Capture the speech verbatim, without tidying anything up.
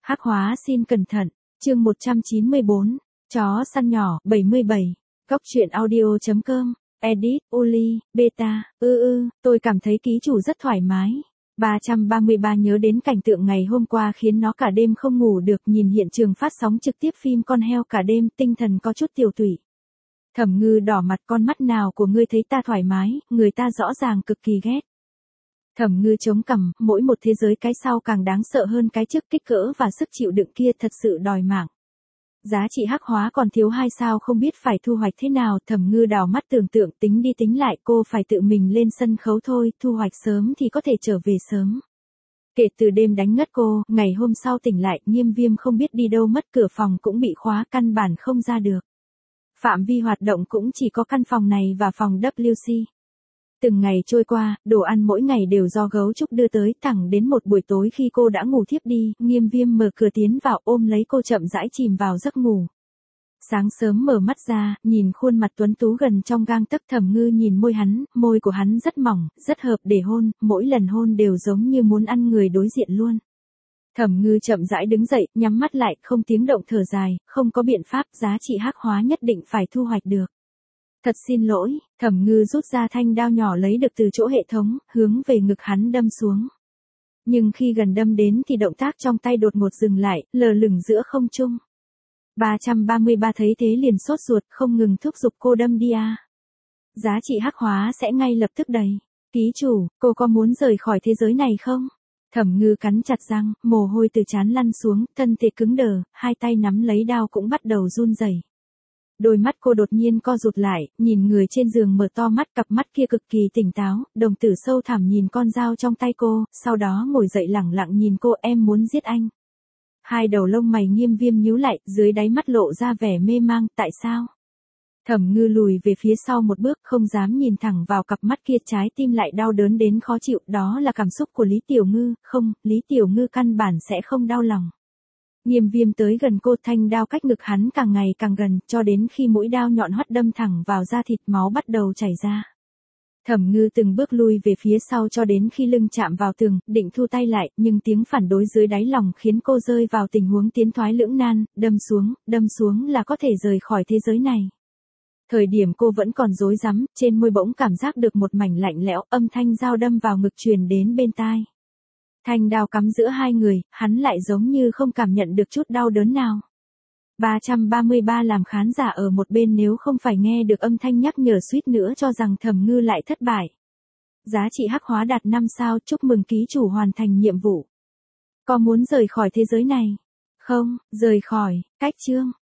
Hắc hóa xin cẩn thận, chương một trăm chín mươi bốn, chó săn nhỏ, bảy mươi bảy, góc truyện audio.com, edit, Uli, beta, ư ư, tôi cảm thấy ký chủ rất thoải mái. ba trăm ba mươi ba nhớ đến cảnh tượng ngày hôm qua khiến nó cả đêm không ngủ được, nhìn hiện trường phát sóng trực tiếp phim con heo cả đêm, tinh thần có chút tiểu tụy. Thẩm Ngư đỏ mặt, con mắt nào của ngươi thấy ta thoải mái, người ta rõ ràng cực kỳ ghét. Thẩm Ngư chống cằm, mỗi một thế giới cái sau càng đáng sợ hơn cái trước, kích cỡ và sức chịu đựng kia thật sự đòi mạng. Giá trị hắc hóa còn thiếu hai sao không biết phải thu hoạch thế nào, Thẩm Ngư đảo mắt tưởng tượng, tính đi tính lại cô phải tự mình lên sân khấu thôi, thu hoạch sớm thì có thể trở về sớm. Kể từ đêm đánh ngất cô, ngày hôm sau tỉnh lại, Nghiêm Viêm không biết đi đâu mất, cửa phòng cũng bị khóa, căn bản không ra được. Phạm vi hoạt động cũng chỉ có căn phòng này và phòng W C. Từng ngày trôi qua, đồ ăn mỗi ngày đều do gấu trúc đưa tới, thẳng đến một buổi tối khi cô đã ngủ thiếp đi, Nghiêm Viêm mở cửa tiến vào, ôm lấy cô chậm rãi chìm vào giấc ngủ. Sáng sớm mở mắt ra, nhìn khuôn mặt tuấn tú gần trong gang tấc, Thẩm Ngư nhìn môi hắn, môi của hắn rất mỏng, rất hợp để hôn, mỗi lần hôn đều giống như muốn ăn người đối diện luôn. Thẩm Ngư chậm rãi đứng dậy, nhắm mắt lại, không tiếng động thở dài, không có biện pháp, giá trị hắc hóa nhất định phải thu hoạch được. Thật xin lỗi, Thẩm Ngư rút ra thanh đao nhỏ lấy được từ chỗ hệ thống, hướng về ngực hắn đâm xuống. Nhưng khi gần đâm đến thì động tác trong tay đột ngột dừng lại, lờ lửng giữa không trung. ba trăm ba mươi ba thấy thế liền sốt ruột, không ngừng thúc giục cô đâm đi à. Giá trị hắc hóa sẽ ngay lập tức đầy. Ký chủ, cô có muốn rời khỏi thế giới này không? Thẩm Ngư cắn chặt răng, mồ hôi từ trán lăn xuống, thân thể cứng đờ, hai tay nắm lấy đao cũng bắt đầu run rẩy. Đôi mắt cô đột nhiên co rụt lại, nhìn người trên giường mở to mắt, cặp mắt kia cực kỳ tỉnh táo, đồng tử sâu thẳm nhìn con dao trong tay cô, sau đó ngồi dậy lẳng lặng nhìn cô, em muốn giết anh. Hai đầu lông mày Nghiêm Viêm nhíu lại, dưới đáy mắt lộ ra vẻ mê mang, tại sao? Thẩm Ngư lùi về phía sau một bước, không dám nhìn thẳng vào cặp mắt kia, trái tim lại đau đớn đến khó chịu, đó là cảm xúc của Lý Tiểu Ngư, không, Lý Tiểu Ngư căn bản sẽ không đau lòng. Nghiêm Viêm tới gần cô, thanh đao cách ngực hắn càng ngày càng gần, cho đến khi mũi đao nhọn hoắt đâm thẳng vào da thịt, máu bắt đầu chảy ra. Thẩm Ngư từng bước lui về phía sau cho đến khi lưng chạm vào tường, định thu tay lại, nhưng tiếng phản đối dưới đáy lòng khiến cô rơi vào tình huống tiến thoái lưỡng nan, đâm xuống, đâm xuống là có thể rời khỏi thế giới này. Thời điểm cô vẫn còn rối rắm, trên môi bỗng cảm giác được một mảnh lạnh lẽo, âm thanh dao đâm vào ngực truyền đến bên tai. Thanh đao cắm giữa hai người, hắn lại giống như không cảm nhận được chút đau đớn nào. ba trăm ba mươi ba làm khán giả ở một bên nếu không phải nghe được âm thanh nhắc nhở suýt nữa cho rằng Thẩm Ngư lại thất bại. Giá trị hắc hóa đạt năm sao, chúc mừng ký chủ hoàn thành nhiệm vụ. Có muốn rời khỏi thế giới này? Không, rời khỏi, cách chương.